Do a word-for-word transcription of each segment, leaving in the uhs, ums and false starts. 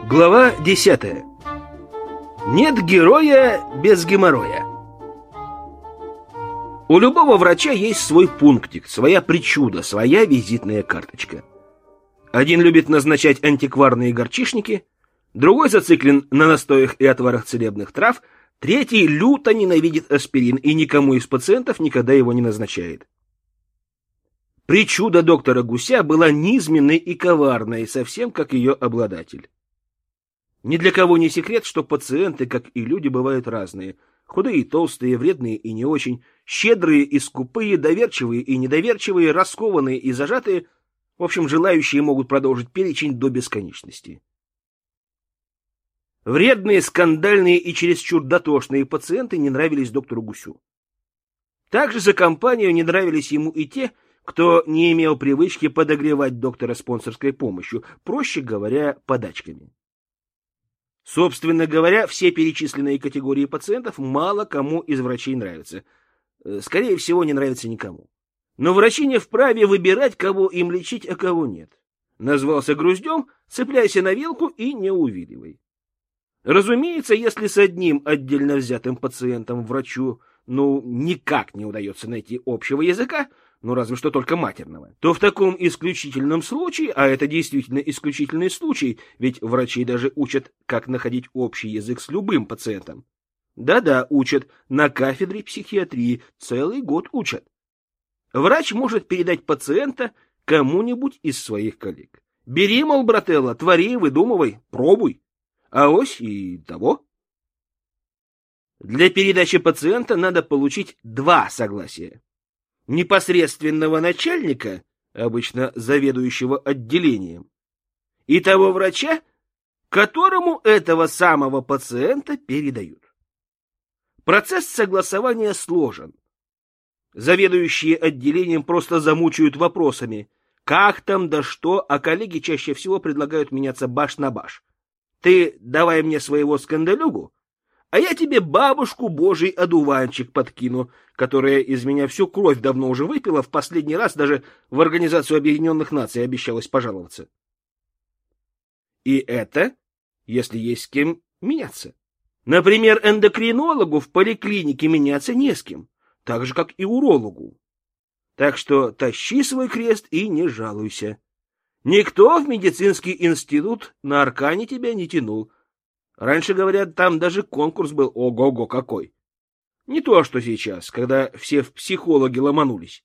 Глава десятая. Нет героя без геморроя. У любого врача есть свой пунктик, своя причуда, своя визитная карточка. Один любит назначать антикварные горчишники, другой зациклен на настоях и отварах целебных трав, третий люто ненавидит аспирин и никому из пациентов никогда его не назначает. Причуда доктора Гуся была низменной и коварной, совсем как ее обладатель. Ни для кого не секрет, что пациенты, как и люди, бывают разные. Худые и толстые, вредные и не очень, щедрые и скупые, доверчивые и недоверчивые, раскованные и зажатые. В общем, желающие могут продолжить перечень до бесконечности. Вредные, скандальные и чересчур дотошные пациенты не нравились доктору Гусю. Также за компанию не нравились ему и те, кто не имел привычки подогревать доктора спонсорской помощью, проще говоря, подачками. Собственно говоря, все перечисленные категории пациентов мало кому из врачей нравятся. Скорее всего, не нравится никому. Но врачи не вправе выбирать, кого им лечить, а кого нет. Назвался груздем, цепляйся на вилку и не увиливай. Разумеется, если с одним отдельно взятым пациентом врачу ну никак не удается найти общего языка, ну разве что только матерного, то в таком исключительном случае, а это действительно исключительный случай, ведь врачи даже учат, как находить общий язык с любым пациентом. Да-да, учат, на кафедре психиатрии целый год учат. Врач может передать пациента кому-нибудь из своих коллег. Бери, мол, брателло, твори, выдумывай, пробуй. Авось и того. Для передачи пациента надо получить два согласия. Непосредственного начальника, обычно заведующего отделением, и того врача, которому этого самого пациента передают. Процесс согласования сложен. Заведующие отделением просто замучают вопросами, как там да что, а коллеги чаще всего предлагают меняться баш на баш. Ты давай мне своего скандалюгу, а я тебе бабушку божий одуванчик подкину, которая из меня всю кровь давно уже выпила, в последний раз даже в Организацию Объединенных Наций обещалась пожаловаться. И это, если есть с кем меняться. Например, эндокринологу в поликлинике меняться не с кем, так же, как и урологу. Так что тащи свой крест и не жалуйся. Никто в медицинский институт на аркане тебя не тянул. Раньше, говорят, там даже конкурс был ого-го какой. Не то, что сейчас, когда все в психологи ломанулись.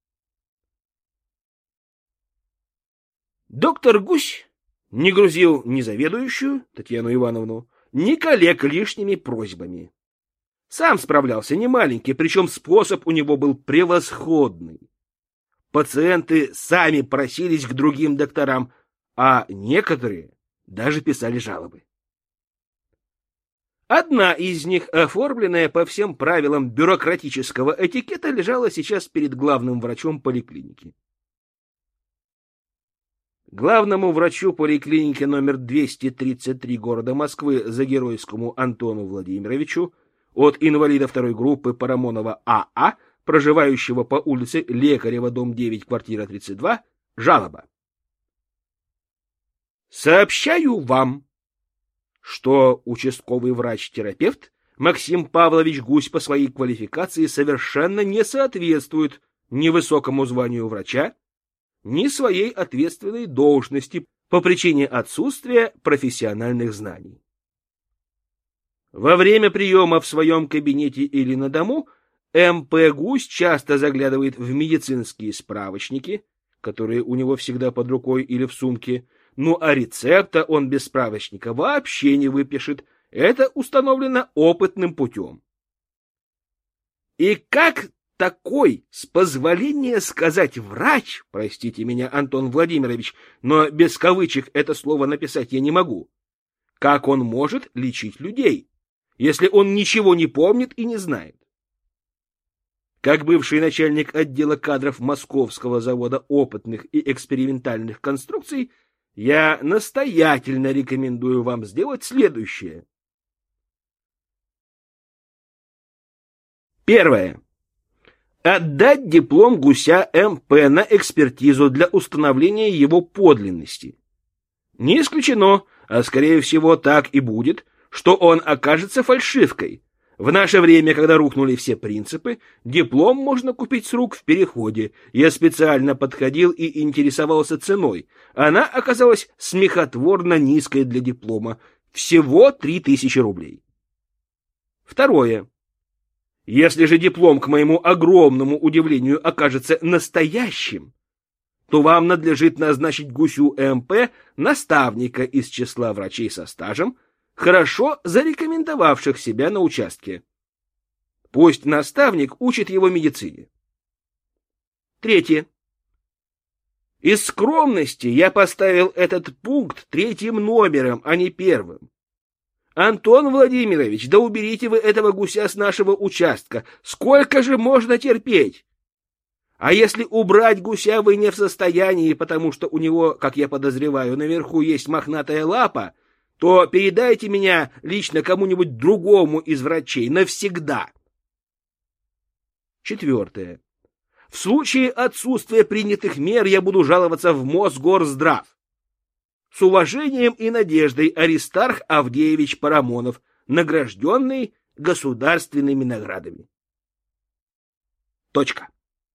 Доктор Гусь не грузил ни заведующую, Татьяну Ивановну, ни коллег лишними просьбами. Сам справлялся немаленький, причем способ у него был превосходный. Пациенты сами просились к другим докторам, а некоторые даже писали жалобы. Одна из них, оформленная по всем правилам бюрократического этикета, лежала сейчас перед главным врачом поликлиники. Главному врачу поликлиники номер двести тридцать три города Москвы Загеройскому Антону Владимировичу от инвалида второй группы Парамонова А А, проживающего по улице Лекарева, дом девять, квартира тридцать два, жалоба. Сообщаю вам, что участковый врач-терапевт Максим Павлович Гусь по своей квалификации совершенно не соответствует ни высокому званию врача, ни своей ответственной должности по причине отсутствия профессиональных знаний. Во время приема в своем кабинете или на дому эм пэ Гусь часто заглядывает в медицинские справочники, которые у него всегда под рукой или в сумке, ну а рецепта он без справочника вообще не выпишет. Это установлено опытным путем. И как такой, с позволения сказать, врач, простите меня, Антон Владимирович, но без кавычек это слово написать я не могу, как он может лечить людей, если он ничего не помнит и не знает? Как бывший начальник отдела кадров Московского завода опытных и экспериментальных конструкций, я настоятельно рекомендую вам сделать следующее. Первое. Отдать диплом Гуся эм пэ на экспертизу для установления его подлинности. Не исключено, А скорее всего так и будет, что он окажется фальшивкой. В наше время, когда рухнули все принципы, диплом можно купить с рук в переходе. Я специально подходил и интересовался ценой. Она оказалась смехотворно низкой для диплома. Всего три тысячи рублей. Второе. Если же диплом, к моему огромному удивлению, окажется настоящим, то вам надлежит назначить Гусю МП наставника из числа врачей со стажем, хорошо зарекомендовавших себя на участке. Пусть наставник учит его медицине. Третье. Из скромности я поставил этот пункт третьим номером, а не первым. Антон Владимирович, да уберите вы этого гуся с нашего участка. Сколько же можно терпеть? А если убрать гуся вы не в состоянии, потому что у него, как я подозреваю, наверху есть мохнатая лапа, то передайте меня лично кому-нибудь другому из врачей навсегда. Четвертое. В случае отсутствия принятых мер я буду жаловаться в Мосгорздрав. С уважением и надеждой, Аристарх Авдеевич Парамонов, награжденный государственными наградами. Точка.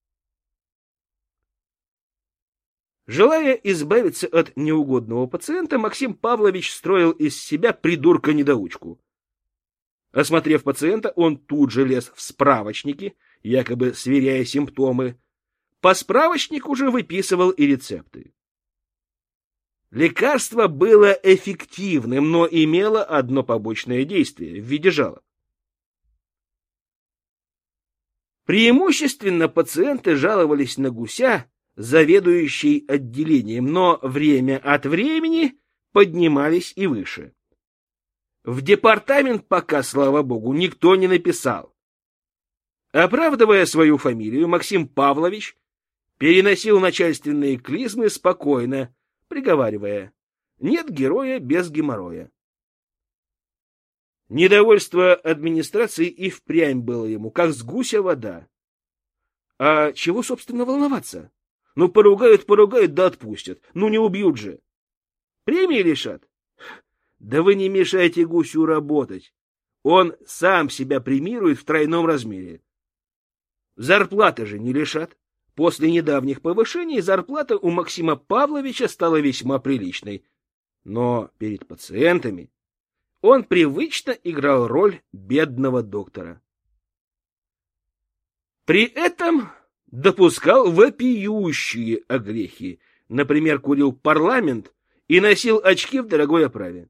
Желая избавиться от неугодного пациента, Максим Павлович строил из себя придурка-недоучку. Осмотрев пациента, он тут же лез в справочники, якобы сверяя симптомы. По справочнику же выписывал и рецепты. Лекарство было эффективным, но имело одно побочное действие в виде жалоб. Преимущественно пациенты жаловались на гуся, заведующий отделением, но время от времени поднимались и выше. В департамент пока, слава богу, никто не написал. Оправдывая свою фамилию, Максим Павлович переносил начальственные клизмы спокойно, приговаривая: нет героя без геморроя. Недовольство администрации и впрямь было ему, как с гуся вода. А чего, собственно, волноваться? Ну, поругают, поругают, да отпустят. Ну, не убьют же. Премии лишат? Да вы не мешайте гусю работать. Он сам себя премирует в тройном размере. Зарплаты же не лишат. После недавних повышений зарплата у Максима Павловича стала весьма приличной. Но перед пациентами он привычно играл роль бедного доктора. При этом допускал вопиющие огрехи. Например, курил парламент и носил очки в дорогой оправе.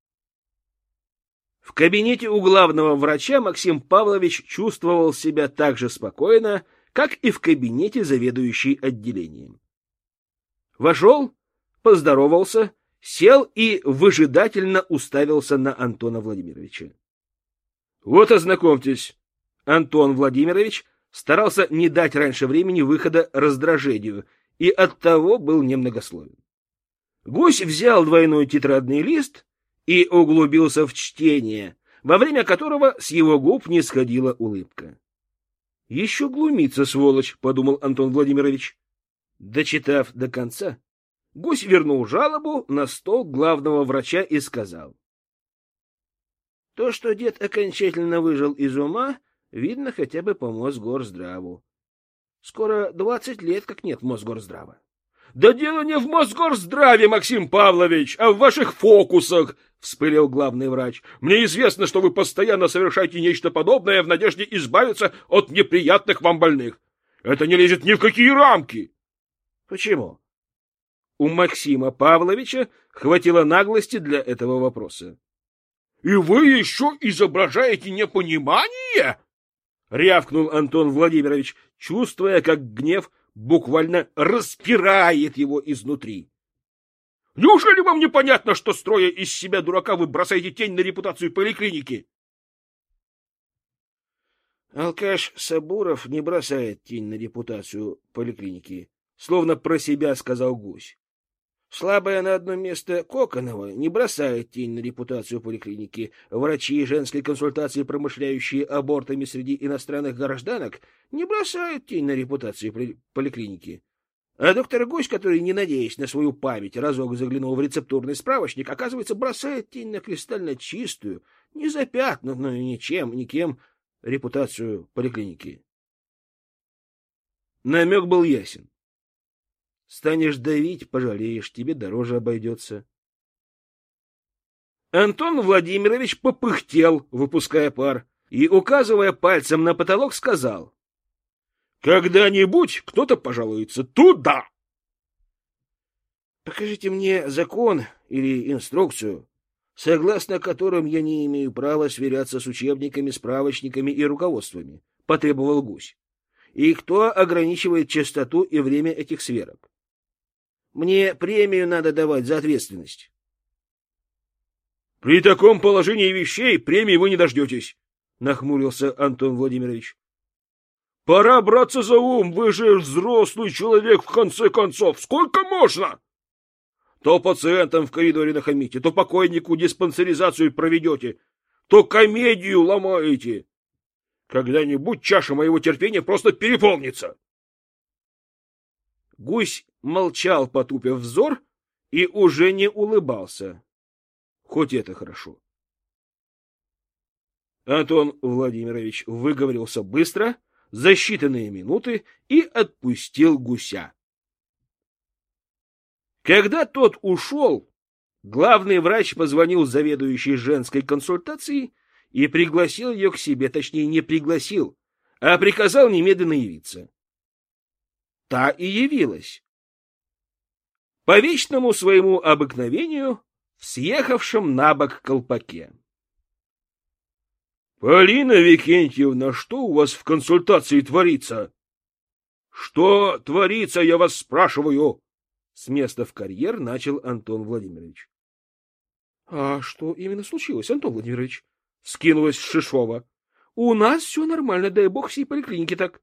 В кабинете у главного врача Максим Павлович чувствовал себя так же спокойно, как и в кабинете заведующей отделением. Вошел, поздоровался, сел и выжидательно уставился на Антона Владимировича. Вот, ознакомьтесь, Антон Владимирович старался не дать раньше времени выхода раздражению и оттого был немногословен. Гусь взял двойной тетрадный лист и углубился в чтение, во время которого с его губ не сходила улыбка. «Еще глумится, сволочь», — подумал Антон Владимирович. Дочитав до конца, Гусь вернул жалобу на стол главного врача и сказал: «То, что дед окончательно выжил из ума, видно хотя бы по Мосгорздраву. Скоро двадцать лет как нет Мосгорздрава». «Да дело не в Мосгорздраве, Максим Павлович, а в ваших фокусах!» — вспылил главный врач. «Мне известно, что вы постоянно совершаете нечто подобное в надежде избавиться от неприятных вам больных. Это не лезет ни в какие рамки!» «Почему?» У Максима Павловича хватило наглости для этого вопроса. «И вы еще изображаете непонимание?» — рявкнул Антон Владимирович, чувствуя, как гнев буквально распирает его изнутри. «Неужели вам непонятно, что, строя из себя дурака, вы бросаете тень на репутацию поликлиники?» Алкаш Сабуров не бросает тень на репутацию поликлиники, словно про себя сказал Гусь. Слабая на одно место Коконова не бросает тень на репутацию поликлиники. Врачи женской консультации, промышляющие абортами среди иностранных гражданок, не бросают тень на репутацию поликлиники. А доктор Гусь, который, не надеясь на свою память, разок заглянул в рецептурный справочник, оказывается, бросает тень на кристально чистую, не запятнанную ничем, никем репутацию поликлиники. Намек был ясен. Станешь давить, пожалеешь, тебе дороже обойдется. Антон Владимирович попыхтел, выпуская пар, и, указывая пальцем на потолок, сказал: «Когда-нибудь кто-то пожалуется туда!» «Покажите мне закон или инструкцию, согласно которым я не имею права сверяться с учебниками, справочниками и руководствами», — потребовал Гусь. «И кто ограничивает частоту и время этих сверок? Мне премию надо давать за ответственность». «При таком положении вещей премии вы не дождетесь», — нахмурился Антон Владимирович. «Пора браться за ум, вы же взрослый человек, в конце концов. Сколько можно? То пациентам в коридоре нахамите, то покойнику диспансеризацию проведете, то комедию ломаете. Когда-нибудь чаша моего терпения просто переполнится». Гусь молчал, потупив взор, и уже не улыбался. Хоть это хорошо. Антон Владимирович выговорился быстро, за считанные минуты, и отпустил Гуся. Когда тот ушел, главный врач позвонил заведующей женской консультацией и пригласил ее к себе, точнее, не пригласил, а приказал немедленно явиться. Та и явилась. По вечному своему обыкновению в съехавшем на бок колпаке. — Полина Викентьевна, что у вас в консультации творится? — Что творится, я вас спрашиваю? С места в карьер начал Антон Владимирович. — А что именно случилось, Антон Владимирович? — скинулась Шишова. — У нас все нормально, дай бог всей поликлинике так.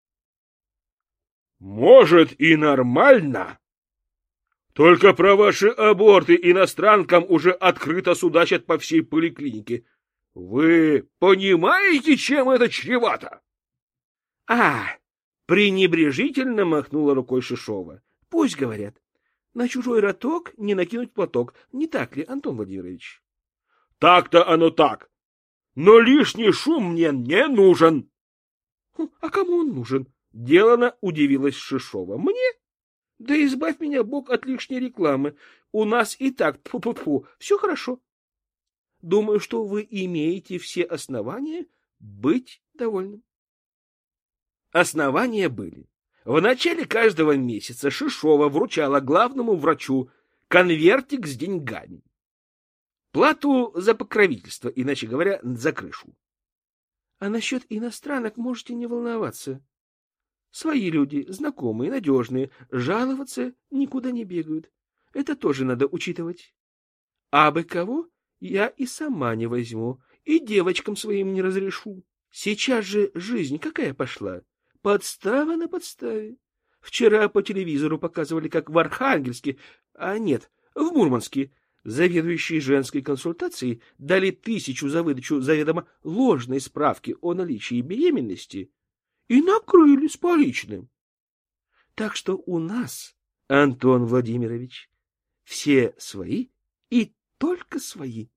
— Может, и нормально. Только про ваши аборты иностранкам уже открыто судачат по всей поликлинике. Вы понимаете, чем это чревато? — А, пренебрежительно махнула рукой Шишова. — Пусть говорят. На чужой роток не накинуть платок. Не так ли, Антон Владимирович? — Так-то оно так. Но лишний шум мне не нужен. — А кому он нужен? — делано удивилась Шишова. — Мне? Да избавь меня, Бог, от лишней рекламы. У нас и так, тьфу-тьфу-тьфу, все хорошо. Думаю, что вы имеете все основания быть довольным. Основания были. В начале каждого месяца Шишова вручала главному врачу конвертик с деньгами. Плату за покровительство, иначе говоря, за крышу. А насчет иностранок можете не волноваться. Свои люди, знакомые, надежные, жаловаться никуда не бегают. Это тоже надо учитывать. А бы кого я и сама не возьму, и девочкам своим не разрешу. Сейчас же жизнь какая пошла? Подстава на подставе. Вчера по телевизору показывали, как в Архангельске, а нет, в Мурманске, заведующие женской консультацией дали тысячу за выдачу заведомо ложной справки о наличии беременности и накрыли с поличным. Так что у нас, Антон Владимирович, все свои и только свои.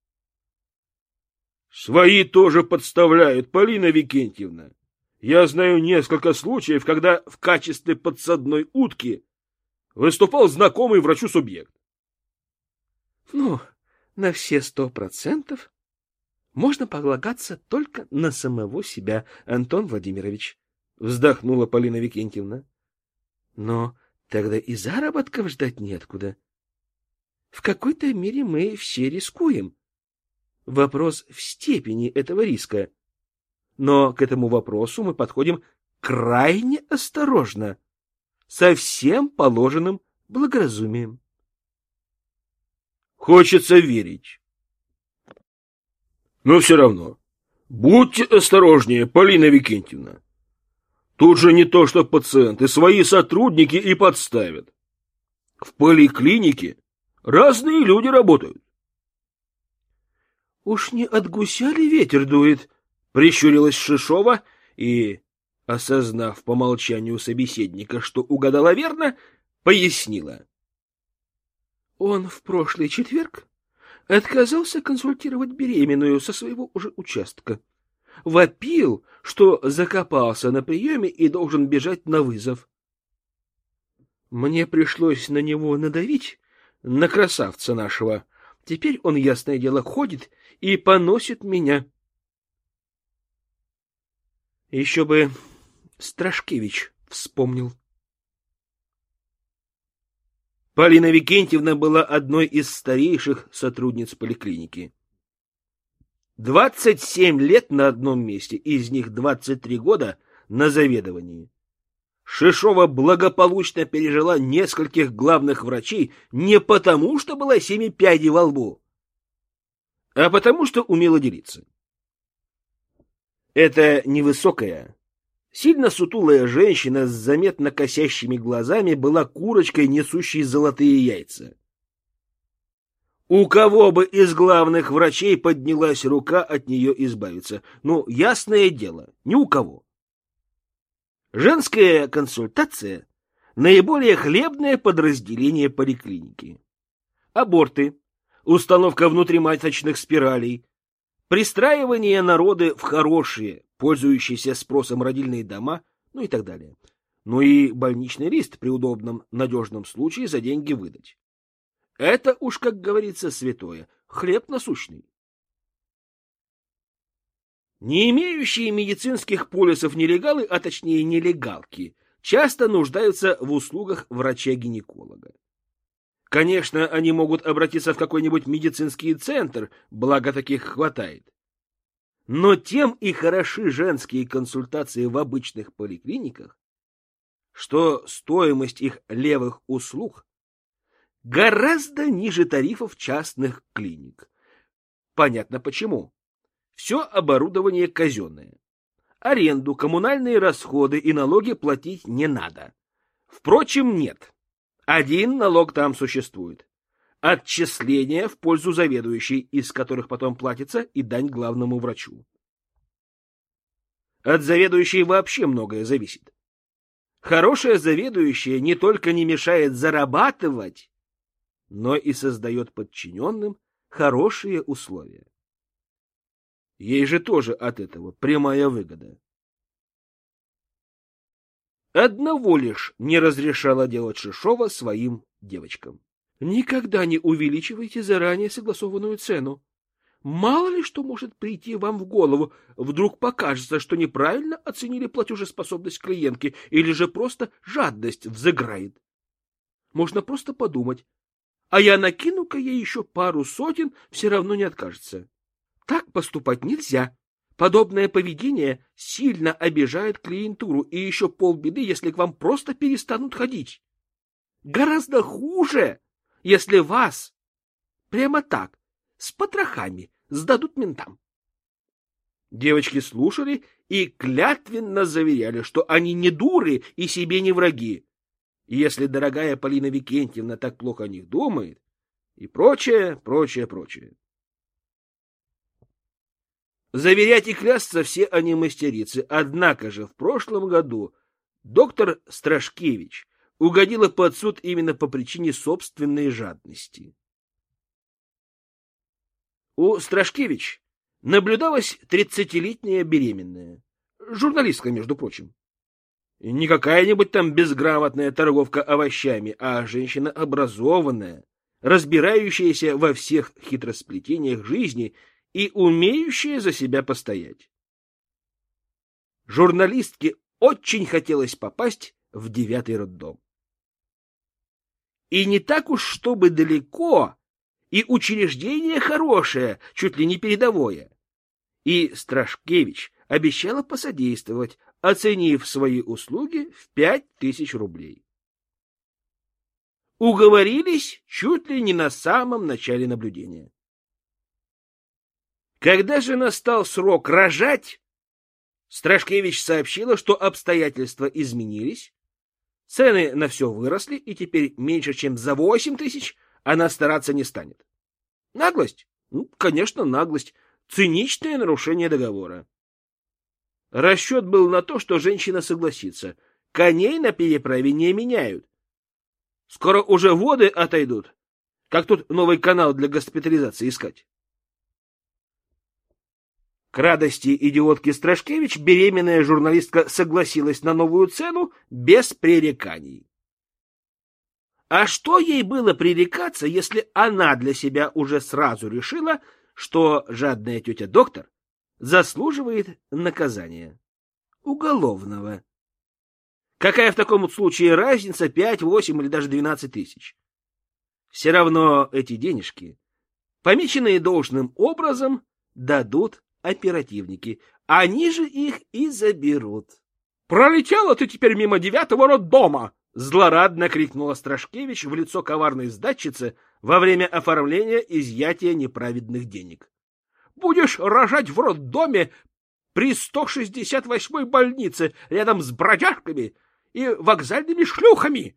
Свои тоже подставляют, Полина Викентьевна. Я знаю несколько случаев, когда в качестве подсадной утки выступал знакомый врачу субъект. Ну, на все сто процентов можно полагаться только на самого себя, Антон Владимирович, вздохнула Полина Викентьевна. Но тогда и заработков ждать неоткуда. В какой-то мере мы все рискуем. Вопрос в степени этого риска. Но к этому вопросу мы подходим крайне осторожно, со всем положенным благоразумием. Хочется верить. Но все равно, будьте осторожнее, Полина Викентьевна. Тут же не то, что пациенты, свои сотрудники и подставят. В поликлинике разные люди работают. Уж не от гуся ли ветер дует? Прищурилась Шишова и осознав по молчанию собеседника, что угадала верно, пояснила. Он в прошлый четверг отказался консультировать беременную со своего уже участка. Вопил, что закопался на приеме и должен бежать на вызов. Мне пришлось на него надавить, на красавца нашего. Теперь он, ясное дело, ходит и поносит меня. Еще бы Страшкевич вспомнил. Полина Викентьевна была одной из старейших сотрудниц поликлиники. Двадцать семь лет на одном месте, из них двадцать три года на заведовании. Шишова благополучно пережила нескольких главных врачей не потому, что была семи пядей во лбу, а потому, что умела делиться. Эта невысокая, сильно сутулая женщина с заметно косящими глазами была курочкой, несущей золотые яйца. У кого бы из главных врачей поднялась рука от нее избавиться? Ну, ясное дело, ни у кого. Женская консультация – наиболее хлебное подразделение поликлиники. Аборты, установка внутриматочных спиралей, пристраивание народы в хорошие, пользующиеся спросом родильные дома, ну и так далее. Ну и больничный лист при удобном, надежном случае за деньги выдать. Это уж, как говорится, святое, хлеб насущный. Не имеющие медицинских полисов нелегалы, а точнее нелегалки, часто нуждаются в услугах врача-гинеколога. Конечно, они могут обратиться в какой-нибудь медицинский центр, благо таких хватает. Но тем и хороши женские консультации в обычных поликлиниках, что стоимость их левых услуг гораздо ниже тарифов частных клиник. Понятно почему. Все оборудование казенное. Аренду, коммунальные расходы и налоги платить не надо. Впрочем, нет. Один налог там существует. Отчисления в пользу заведующей, из которых потом платится и дань главному врачу. От заведующей вообще многое зависит. Хорошая заведующая не только не мешает зарабатывать, но и создает подчиненным хорошие условия. Ей же тоже от этого прямая выгода. Одного лишь не разрешала делать Шишова своим девочкам. Никогда не увеличивайте заранее согласованную цену. Мало ли что может прийти вам в голову, вдруг покажется, что неправильно оценили платежеспособность клиентки или же просто жадность взыграет. Можно просто подумать, а я накину-ка ей еще пару сотен, все равно не откажется. Так поступать нельзя. Подобное поведение сильно обижает клиентуру, и еще полбеды, если к вам просто перестанут ходить. Гораздо хуже, если вас прямо так, с потрохами, сдадут ментам. Девочки слушали и клятвенно заверяли, что они не дуры и себе не враги. И если дорогая Полина Викентьевна так плохо о них думает, и прочее, прочее, прочее. Заверять и клясться все они мастерицы, однако же в прошлом году доктор Страшкевич угодила под суд именно по причине собственной жадности. У Страшкевич наблюдалась тридцатилетняя беременная, журналистка, между прочим. Не какая-нибудь там безграмотная торговка овощами, а женщина образованная, разбирающаяся во всех хитросплетениях жизни и умеющая за себя постоять. Журналистке очень хотелось попасть в девятый роддом. И не так уж чтобы далеко, и учреждение хорошее, чуть ли не передовое. И Страшкевич обещала посодействовать, оценив свои услуги в пять тысяч рублей. Уговорились чуть ли не на самом начале наблюдения. Когда же настал срок рожать, Страшкевич сообщила, что обстоятельства изменились, цены на все выросли, и теперь меньше, чем за восемь тысяч она стараться не станет. Наглость? Ну, конечно, наглость. Циничное нарушение договора. Расчет был на то, что женщина согласится. Коней на переправе не меняют. Скоро уже воды отойдут. Как тут новый канал для госпитализации искать? К радости идиотки Страшкевич беременная журналистка согласилась на новую цену без пререканий. А что ей было пререкаться, если она для себя уже сразу решила, что жадная тетя-доктор заслуживает наказания уголовного? Какая в таком случае разница пять, восемь или даже двенадцать тысяч? Все равно эти денежки, помеченные должным образом, дадут оперативники. Они же их и заберут. — Пролетела ты теперь мимо девятого роддома! — злорадно крикнула Страшкевич в лицо коварной сдатчице во время оформления изъятия неправедных денег. — Будешь рожать в роддоме при сто шестьдесят восьмой больнице рядом с бродяжками и вокзальными шлюхами!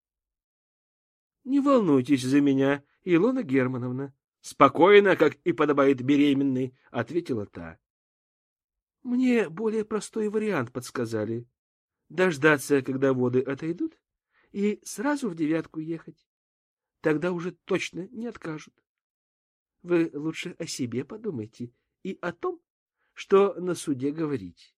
— Не волнуйтесь за меня, Илона Германовна, — спокойно, как и подобает беременной, — ответила та. — Мне более простой вариант подсказали. Дождаться, когда воды отойдут, и сразу в девятку ехать. Тогда уже точно не откажут. Вы лучше о себе подумайте и о том, что на суде говорить.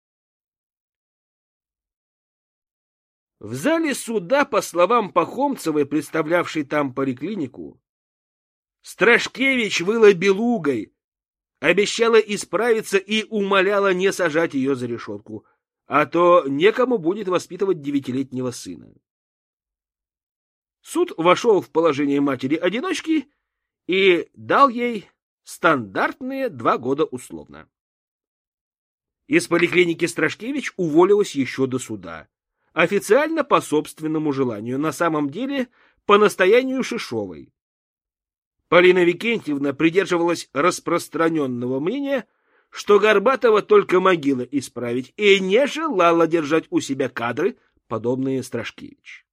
В зале суда, по словам Пахомцевой, представлявшей там поликлинику, Страшкевич выла белугой, обещала исправиться и умоляла не сажать ее за решетку, а то некому будет воспитывать девятилетнего сына. Суд вошел в положение матери-одиночки и дал ей стандартные два года условно. Из поликлиники Страшкевич уволилась еще до суда. Официально по собственному желанию, на самом деле по настоянию Шишовой. Полина Викентьевна придерживалась распространенного мнения, что Горбатова только могила исправить, и не желала держать у себя кадры, подобные Страшкевич.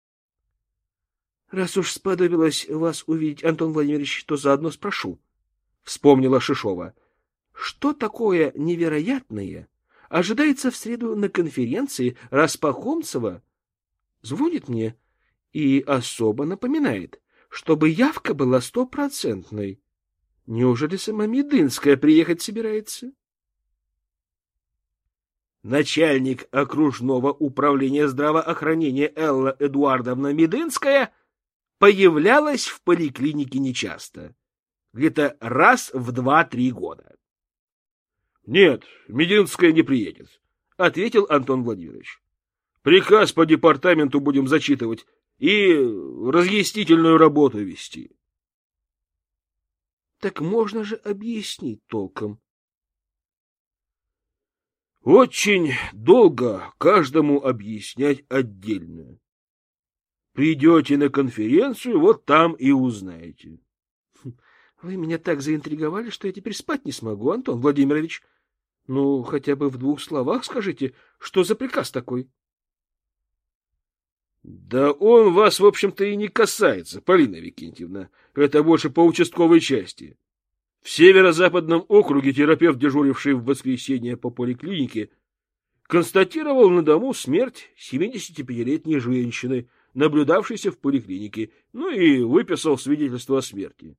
— Раз уж сподобилось вас увидеть, Антон Владимирович, то заодно спрошу, — вспомнила Шишова. — Что такое невероятное ожидается в среду на конференции, раз Пахомцева звонит мне и особо напоминает, чтобы явка была стопроцентной? Неужели сама Медынская приехать собирается? Начальник окружного управления здравоохранения Элла Эдуардовна Медынская появлялась в поликлинике нечасто, где-то раз в два-три года. — Нет, Мединская не приедет, — ответил Антон Владимирович. — Приказ по департаменту будем зачитывать и разъяснительную работу вести. — Так можно же объяснить толком. — Очень долго каждому объяснять отдельно. Придете на конференцию, вот там и узнаете. — Вы меня так заинтриговали, что я теперь спать не смогу, Антон Владимирович. Ну, хотя бы в двух словах скажите, что за приказ такой? — Да он вас, в общем-то, и не касается, Полина Викентьевна. Это больше по участковой части. В северо-западном округе терапевт, дежуривший в воскресенье по поликлинике, констатировал на дому смерть семидесятипятилетней женщины, наблюдавшейся в поликлинике, ну и выписал свидетельство о смерти.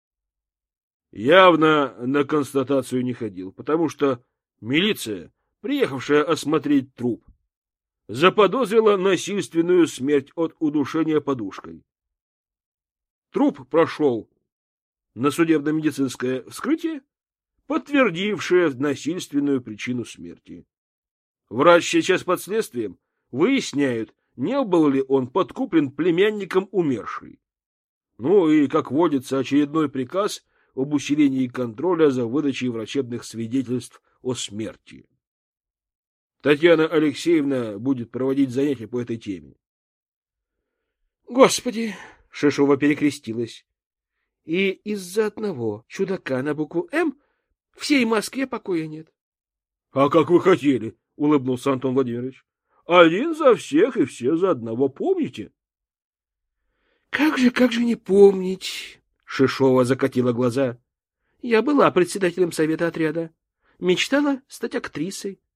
Явно на констатацию не ходил, потому что милиция, приехавшая осмотреть труп, заподозрила насильственную смерть от удушения подушкой. Труп прошел на судебно-медицинское вскрытие, подтвердившее насильственную причину смерти. Врач сейчас под следствием выясняют, не был ли он подкуплен племянником умершей. Ну и, как водится, очередной приказ об усилении контроля за выдачей врачебных свидетельств о смерти. Татьяна Алексеевна будет проводить занятия по этой теме. Господи, Шишова перекрестилась. И из-за одного чудака на букву «М» всей Москве покоя нет. — А как вы хотели, — улыбнулся Антон Владимирович. — Один за всех и все за одного, помните? — Как же, как же не помнить? Шишова закатила глаза. Я была председателем совета отряда. Мечтала стать актрисой.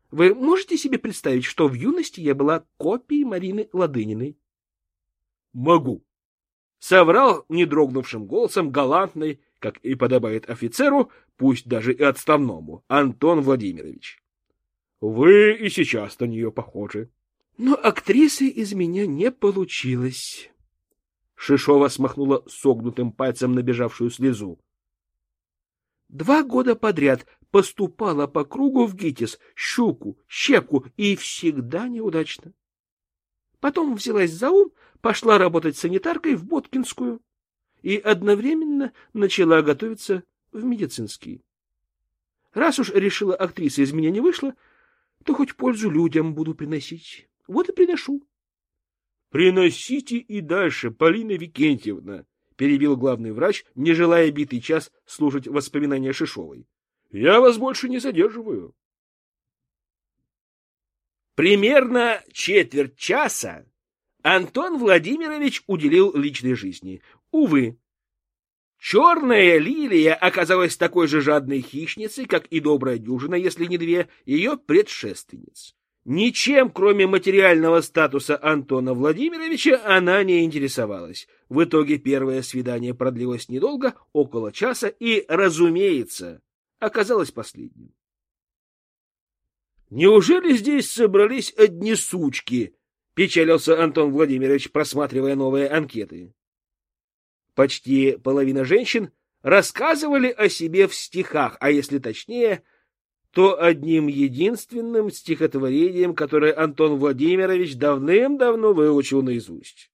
Вы можете себе представить, что в юности я была копией Марины Ладыниной? — Могу. Соврал недрогнувшим голосом галантный, как и подобает офицеру, пусть даже и отставному, Антон Владимирович. Вы и сейчас на нее похожи. Но актрисы из меня не получилось. Шишова смахнула согнутым пальцем набежавшую слезу. Два года подряд поступала по кругу в ГИТИС, щуку, щепку, и всегда неудачно. Потом взялась за ум, пошла работать санитаркой в Боткинскую и одновременно начала готовиться в медицинский. Раз уж решила, актриса из меня не вышла, то хоть пользу людям буду приносить. Вот и приношу. — Приносите и дальше, Полина Викентьевна, — перебил главный врач, не желая битый час слушать воспоминания Шишовой. — Я вас больше не задерживаю. Примерно четверть часа Антон Владимирович уделил личной жизни. Увы, черная лилия оказалась такой же жадной хищницей, как и добрая дюжина, если не две, ее предшественниц. Ничем, кроме материального статуса Антона Владимировича, она не интересовалась. В итоге первое свидание продлилось недолго, около часа, и, разумеется, оказалось последним. «Неужели здесь собрались одни сучки?» — печалился Антон Владимирович, просматривая новые анкеты. Почти половина женщин рассказывали о себе в стихах, а если точнее, то одним единственным стихотворением, которое Антон Владимирович давным-давно выучил наизусть.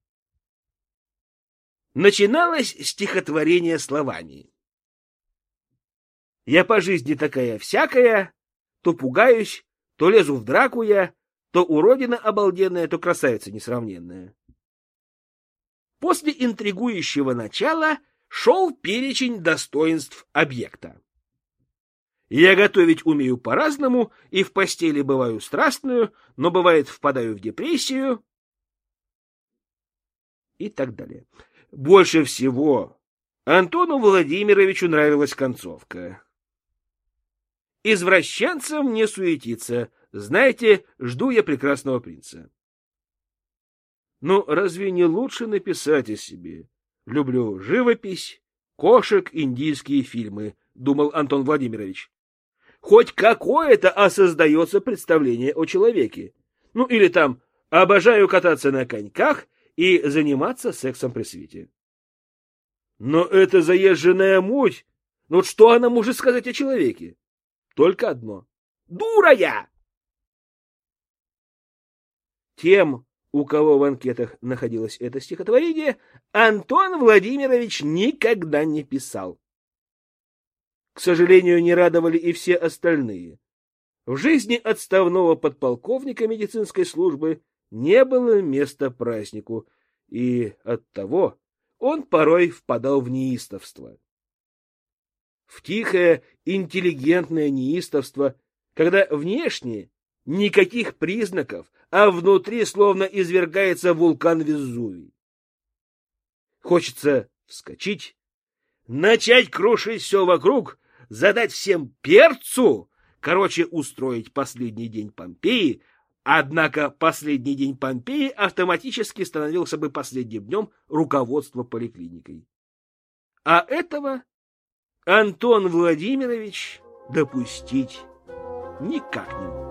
Начиналось стихотворение словами. «Я по жизни такая всякая, то пугаюсь, то лезу в драку я, то уродина обалденная, то красавица несравненная». После интригующего начала шел перечень достоинств объекта. Я готовить умею по-разному, и в постели бываю страстную, но бывает впадаю в депрессию и так далее. Больше всего Антону Владимировичу нравилась концовка. Извращенцам не суетиться, знаете, жду я прекрасного принца. Ну, разве не лучше написать о себе? Люблю живопись, кошек, индийские фильмы, думал Антон Владимирович. Хоть какое-то осоздается представление о человеке. Ну, или там обожаю кататься на коньках и заниматься сексом при свете. Но это заезженная муть. Ну, вот что она может сказать о человеке? Только одно. Дура я! Тем, у кого в анкетах находилось это стихотворение, Антон Владимирович никогда не писал. К сожалению, не радовали и все остальные. В жизни отставного подполковника медицинской службы не было места празднику, и оттого он порой впадал в неистовство. В тихое, интеллигентное неистовство, когда внешне никаких признаков, а внутри словно извергается вулкан Везувий. Хочется вскочить, начать крушить все вокруг, задать всем перцу, короче, устроить последний день Помпеи, однако последний день Помпеи автоматически становился бы последним днем руководства поликлиникой. А этого Антон Владимирович допустить никак не мог.